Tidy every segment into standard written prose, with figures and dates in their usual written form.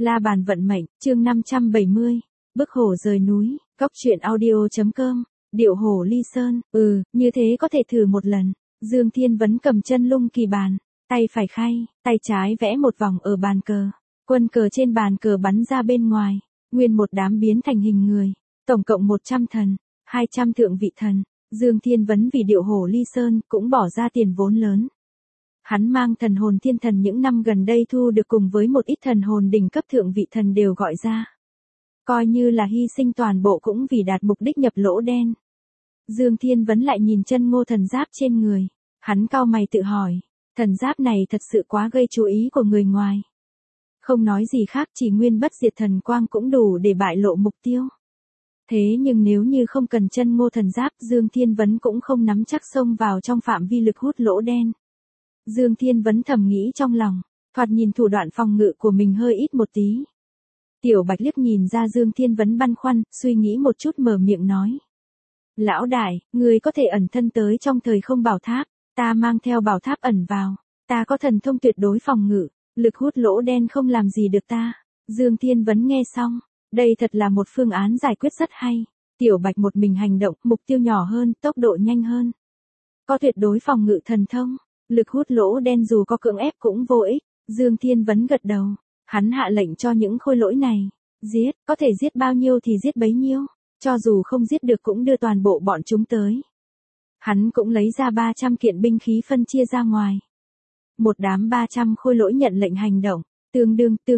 La bàn vận mệnh, chương 570. Bức hổ rời núi, Cóc truyện audio.com. Điệu hổ ly sơn, như thế có thể thử một lần. Dương Thiên Vấn cầm chân lung kỳ bàn, tay phải khay, tay trái vẽ một vòng ở bàn cờ. Quân cờ trên bàn cờ bắn ra bên ngoài, nguyên một đám biến thành hình người. Tổng cộng 100 thần, 200 thượng vị thần. Dương Thiên Vấn vì điệu hổ ly sơn cũng bỏ ra tiền vốn lớn. Hắn mang thần hồn thiên thần những năm gần đây thu được cùng với một ít thần hồn đỉnh cấp thượng vị thần đều gọi ra. Coi như là hy sinh toàn bộ cũng vì đạt mục đích nhập lỗ đen. Dương Thiên Vấn lại nhìn chân ngô thần giáp trên người. Hắn cau mày tự hỏi, thần giáp này thật sự quá gây chú ý của người ngoài. Không nói gì khác, chỉ nguyên bất diệt thần quang cũng đủ để bại lộ mục tiêu. Thế nhưng nếu như không cần chân ngô thần giáp, Dương Thiên Vấn cũng không nắm chắc xông vào trong phạm vi lực hút lỗ đen. Dương Thiên Vấn thầm nghĩ trong lòng, thoạt nhìn thủ đoạn phòng ngự của mình hơi ít một tí. Tiểu Bạch liếc nhìn ra Dương Thiên Vấn băn khoăn, suy nghĩ một chút mở miệng nói. Lão đại, người có thể ẩn thân tới trong thời không bảo tháp, ta mang theo bảo tháp ẩn vào, ta có thần thông tuyệt đối phòng ngự, lực hút lỗ đen không làm gì được ta. Dương Thiên Vấn nghe xong, đây thật là một phương án giải quyết rất hay. Tiểu Bạch một mình hành động, mục tiêu nhỏ hơn, tốc độ nhanh hơn. Có tuyệt đối phòng ngự thần thông, lực hút lỗ đen dù có cưỡng ép cũng vô ích. Dương Thiên Vấn gật đầu, hắn hạ lệnh cho những khôi lỗi này, giết, có thể giết bao nhiêu thì giết bấy nhiêu, cho dù không giết được cũng đưa toàn bộ bọn chúng tới. Hắn cũng lấy ra 300 kiện binh khí phân chia ra ngoài. Một đám 300 khôi lỗi nhận lệnh hành động, tương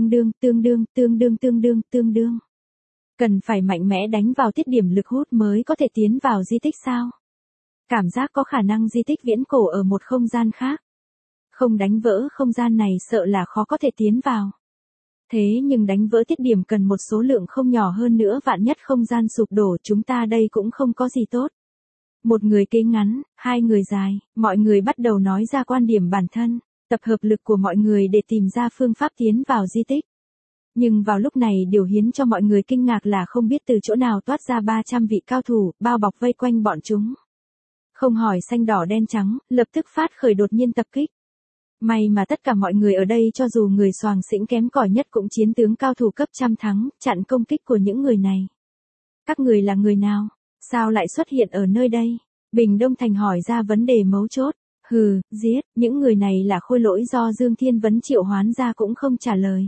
đương. Cần phải mạnh mẽ đánh vào tiết điểm lực hút mới có thể tiến vào di tích sao? Cảm giác có khả năng di tích viễn cổ ở một không gian khác. Không đánh vỡ không gian này sợ là khó có thể tiến vào. Thế nhưng đánh vỡ tiết điểm cần một số lượng không nhỏ hơn nữa, vạn nhất không gian sụp đổ chúng ta đây cũng không có gì tốt. Một người kế ngắn, hai người dài, mọi người bắt đầu nói ra quan điểm bản thân, tập hợp lực của mọi người để tìm ra phương pháp tiến vào di tích. Nhưng vào lúc này điều khiến cho mọi người kinh ngạc là không biết từ chỗ nào toát ra 300 vị cao thủ, bao bọc vây quanh bọn chúng. Không hỏi xanh đỏ đen trắng, lập tức phát khởi đột nhiên tập kích. May mà tất cả mọi người ở đây cho dù người soàng xĩnh kém cỏi nhất cũng chiến tướng cao thủ cấp trăm thắng, chặn công kích của những người này. Các người là người nào? Sao lại xuất hiện ở nơi đây? Bình Đông Thành hỏi ra vấn đề mấu chốt. Giết, những người này là khôi lỗi do Dương Thiên Vấn triệu hoán ra cũng không trả lời.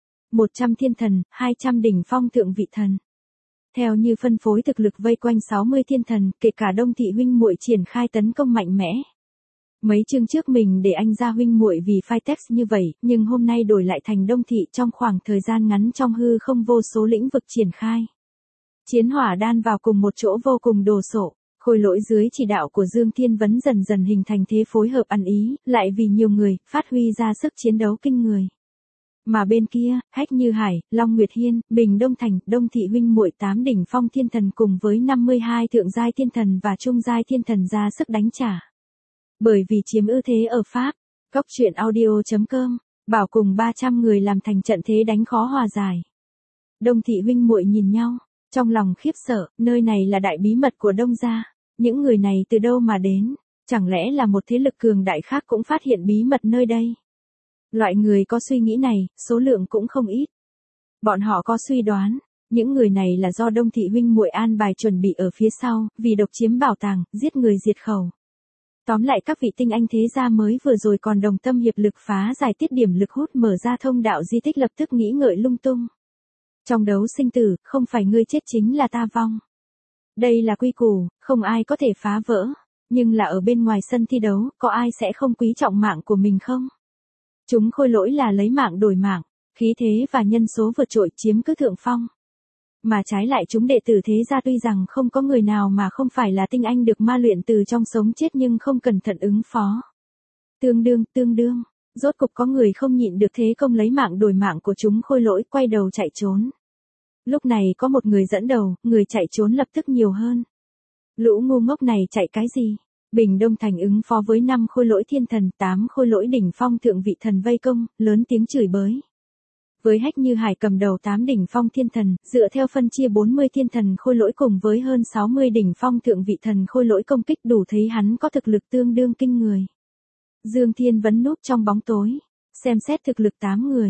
100 thiên thần, 200 đỉnh phong thượng vị thần. Theo như phân phối thực lực vây quanh 60 thiên thần, kể cả Đông Thị huynh muội triển khai tấn công mạnh mẽ. Mấy chương trước mình để anh ra huynh muội vì phai text như vậy, nhưng hôm nay đổi lại thành Đông Thị trong khoảng thời gian ngắn trong hư không vô số lĩnh vực triển khai. Chiến hỏa đan vào cùng một chỗ vô cùng đồ sộ, khôi lỗi dưới chỉ đạo của Dương Thiên Vấn dần dần hình thành thế phối hợp ăn ý, lại vì nhiều người, phát huy ra sức chiến đấu kinh người. Mà bên kia, Hách Như Hải, Long Nguyệt Hiên, Bình Đông Thành, Đông Thị huynh muội 8 đỉnh phong thiên thần cùng với 52 thượng giai thiên thần và trung giai thiên thần ra sức đánh trả. Bởi vì chiếm ưu thế ở Pháp, Cóc truyện audio.com, bảo cùng 300 người làm thành trận thế đánh khó hòa giải. Đông Thị huynh muội nhìn nhau, trong lòng khiếp sợ, nơi này là đại bí mật của Đông gia, những người này từ đâu mà đến, chẳng lẽ là một thế lực cường đại khác cũng phát hiện bí mật nơi đây. Loại người có suy nghĩ này, số lượng cũng không ít. Bọn họ có suy đoán, những người này là do Đông Thị huynh muội an bài chuẩn bị ở phía sau, vì độc chiếm bảo tàng, giết người diệt khẩu. Tóm lại các vị tinh anh thế gia mới vừa rồi còn đồng tâm hiệp lực phá giải tiết điểm lực hút mở ra thông đạo di tích lập tức nghĩ ngợi lung tung. Trong đấu sinh tử, không phải ngươi chết chính là ta vong. Đây là quy củ, không ai có thể phá vỡ. Nhưng là ở bên ngoài sân thi đấu, có ai sẽ không quý trọng mạng của mình không? Chúng khôi lỗi là lấy mạng đổi mạng, khí thế và nhân số vượt trội chiếm cứ thượng phong. Mà trái lại chúng đệ tử thế gia tuy rằng không có người nào mà không phải là tinh anh được ma luyện từ trong sống chết nhưng không cẩn thận ứng phó. Tương đương, rốt cục có người không nhịn được thế công lấy mạng đổi mạng của chúng khôi lỗi quay đầu chạy trốn. Lúc này có một người dẫn đầu, người chạy trốn lập tức nhiều hơn. Lũ ngu ngốc này chạy cái gì? Bình Đông Thành ứng phó với 5 khôi lỗi thiên thần, 8 khôi lỗi đỉnh phong thượng vị thần vây công, lớn tiếng chửi bới. Với Hách Như Hải cầm đầu 8 đỉnh phong thiên thần, dựa theo phân chia 40 thiên thần khôi lỗi cùng với hơn 60 đỉnh phong thượng vị thần khôi lỗi công kích đủ thấy hắn có thực lực tương đương kinh người. Dương Thiên Vấn núp trong bóng tối, xem xét thực lực 8 người.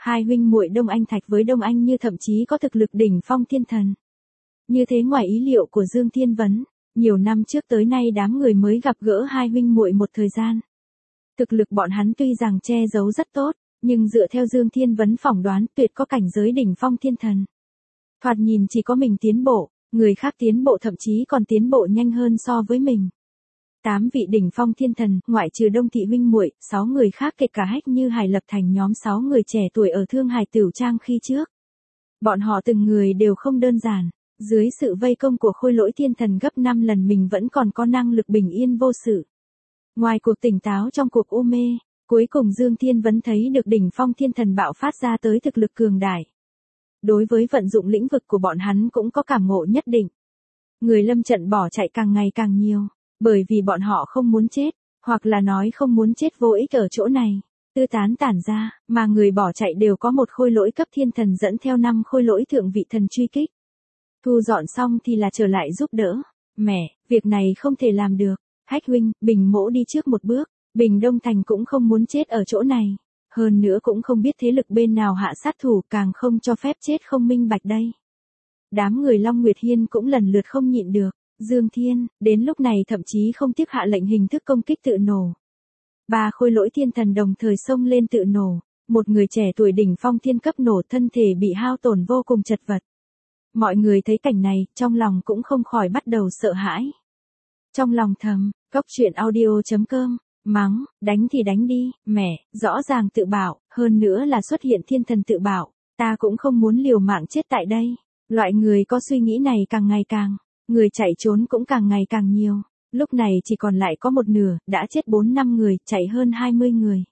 Hai huynh muội Đông Anh Thạch với Đông Anh Như thậm chí có thực lực đỉnh phong thiên thần. Như thế ngoài ý liệu của Dương Thiên Vấn, nhiều năm trước tới nay đám người mới gặp gỡ hai huynh muội một thời gian. Thực lực bọn hắn tuy rằng che giấu rất tốt, nhưng dựa theo Dương Thiên Vấn phỏng đoán tuyệt có cảnh giới đỉnh phong thiên thần. Thoạt nhìn chỉ có mình tiến bộ, người khác tiến bộ thậm chí còn tiến bộ nhanh hơn so với mình. 8 vị đỉnh phong thiên thần, ngoại trừ Đông Thị huynh muội, 6 người khác kể cả Hách Như Hải lập thành nhóm 6 người trẻ tuổi ở Thương Hải Tửu Trang khi trước. Bọn họ từng người đều không đơn giản, dưới sự vây công của Khôi Lỗi thiên thần gấp 5 lần mình vẫn còn có năng lực bình yên vô sự. Ngoài cuộc tỉnh táo trong cuộc u mê, cuối cùng Dương Thiên Vấn thấy được đỉnh phong thiên thần bạo phát ra tới thực lực cường đại. Đối với vận dụng lĩnh vực của bọn hắn cũng có cảm ngộ nhất định. Người lâm trận bỏ chạy càng ngày càng nhiều, bởi vì bọn họ không muốn chết, hoặc là nói không muốn chết vô ích ở chỗ này, tư tán tản ra, mà người bỏ chạy đều có một khôi lỗi cấp thiên thần dẫn theo 5 khôi lỗi thượng vị thần truy kích. Thu dọn xong thì là trở lại giúp đỡ. Mẹ, việc này không thể làm được. Hách huynh, Bình mỗ đi trước một bước, Bình Đông Thành cũng không muốn chết ở chỗ này. Hơn nữa cũng không biết thế lực bên nào hạ sát thủ, càng không cho phép chết không minh bạch đây. Đám người Long Nguyệt Hiên cũng lần lượt không nhịn được. Dương Thiên, đến lúc này thậm chí không tiếc hạ lệnh hình thức công kích tự nổ. 3 khôi lỗi thiên thần đồng thời xông lên tự nổ. Một người trẻ tuổi đỉnh phong thiên cấp nổ thân thể bị hao tổn vô cùng chật vật. Mọi người thấy cảnh này, trong lòng cũng không khỏi bắt đầu sợ hãi. Trong lòng thầm, goctruyện.audio.com, mắng, đánh thì đánh đi, mẹ, rõ ràng tự bảo, hơn nữa là xuất hiện thiên thần tự bảo, ta cũng không muốn liều mạng chết tại đây. Loại người có suy nghĩ này càng ngày càng, người chạy trốn cũng càng ngày càng nhiều, lúc này chỉ còn lại có một nửa, đã chết 4-5 người, chạy hơn 20 người.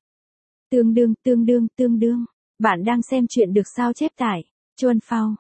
Tương đương, bạn đang xem chuyện được sao chép tải. Chuan Phao,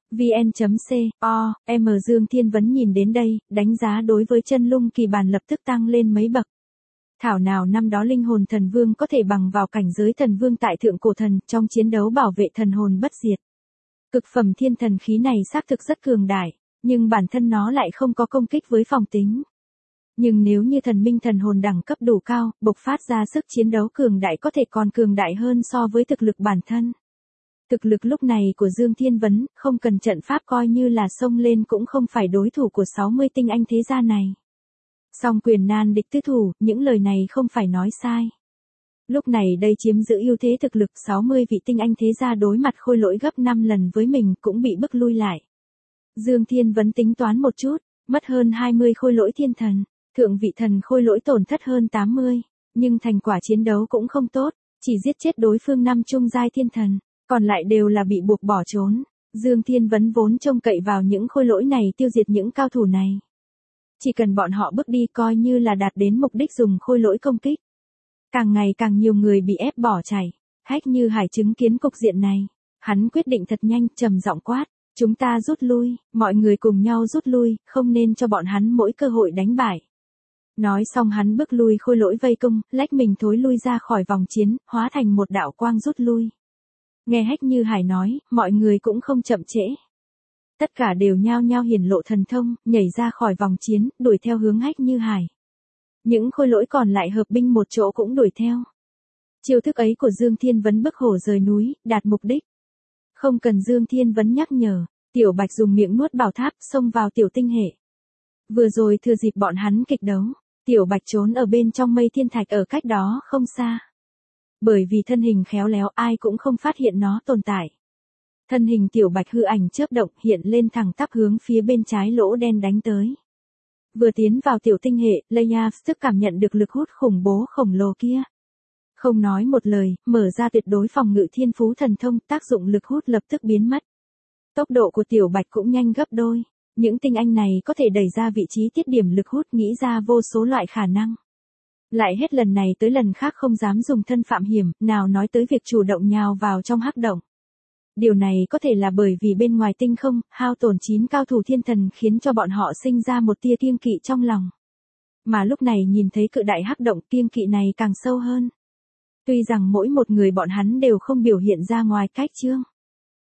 vn.co, Dương Thiên Vấn nhìn đến đây, đánh giá đối với chân lung kỳ bàn lập tức tăng lên mấy bậc. Thảo nào năm đó linh hồn thần vương có thể bằng vào cảnh giới thần vương tại thượng cổ thần trong chiến đấu bảo vệ thần hồn bất diệt. Cực phẩm thiên thần khí này xác thực rất cường đại, nhưng bản thân nó lại không có công kích với phòng tính. Nhưng nếu như thần minh thần hồn đẳng cấp đủ cao, bộc phát ra sức chiến đấu cường đại có thể còn cường đại hơn so với thực lực bản thân. Thực lực lúc này của Dương Thiên Vấn, không cần trận pháp coi như là xông lên cũng không phải đối thủ của 60 tinh anh thế gia này. Song quyền nan địch tứ thủ, những lời này không phải nói sai. Lúc này đây chiếm giữ ưu thế thực lực 60 vị tinh anh thế gia đối mặt khôi lỗi gấp 5 lần với mình cũng bị bức lui lại. Dương Thiên Vấn tính toán một chút, mất hơn 20 khôi lỗi thiên thần, thượng vị thần khôi lỗi tổn thất hơn 80, nhưng thành quả chiến đấu cũng không tốt, chỉ giết chết đối phương 5 trung giai thiên thần. Còn lại đều là bị buộc bỏ trốn. Dương Thiên Vấn vốn trông cậy vào những khôi lỗi này tiêu diệt những cao thủ này. Chỉ cần bọn họ bước đi coi như là đạt đến mục đích dùng khôi lỗi công kích. Càng ngày càng nhiều người bị ép bỏ chạy. Hách Như Hải chứng kiến cục diện này. Hắn quyết định thật nhanh, trầm giọng quát. Chúng ta rút lui, mọi người cùng nhau rút lui, không nên cho bọn hắn mỗi cơ hội đánh bại. Nói xong hắn bước lui khôi lỗi vây công, lách mình thối lui ra khỏi vòng chiến, hóa thành một đạo quang rút lui. Nghe Hách Như Hải nói, mọi người cũng không chậm trễ. Tất cả đều nhao nhao hiển lộ thần thông, nhảy ra khỏi vòng chiến, đuổi theo hướng Hách Như Hải. Những khôi lỗi còn lại hợp binh một chỗ cũng đuổi theo. Chiêu thức ấy của Dương Thiên Vấn bức hổ rời núi, đạt mục đích. Không cần Dương Thiên Vấn nhắc nhở, Tiểu Bạch dùng miệng nuốt bảo tháp, xông vào tiểu tinh hệ. Vừa rồi thừa dịp bọn hắn kịch đấu, Tiểu Bạch trốn ở bên trong mây thiên thạch ở cách đó không xa. Bởi vì thân hình khéo léo ai cũng không phát hiện nó tồn tại. Thân hình Tiểu Bạch hư ảnh chớp động hiện lên thẳng tắp hướng phía bên trái lỗ đen đánh tới. Vừa tiến vào tiểu tinh hệ, Leia tức cảm nhận được lực hút khủng bố khổng lồ kia. Không nói một lời, mở ra tuyệt đối phòng ngự thiên phú thần thông, tác dụng lực hút lập tức biến mất. Tốc độ của Tiểu Bạch cũng nhanh gấp đôi. Những tinh anh này có thể đẩy ra vị trí tiết điểm lực hút nghĩ ra vô số loại khả năng. Lại hết lần này tới lần khác không dám dùng thân phạm hiểm, nào nói tới việc chủ động nhào vào trong hắc động. Điều này có thể là bởi vì bên ngoài tinh không, hao tổn 9 cao thủ thiên thần khiến cho bọn họ sinh ra một tia kiêng kỵ trong lòng. Mà lúc này nhìn thấy cự đại hắc động kiêng kỵ này càng sâu hơn. Tuy rằng mỗi một người bọn hắn đều không biểu hiện ra ngoài cách chương.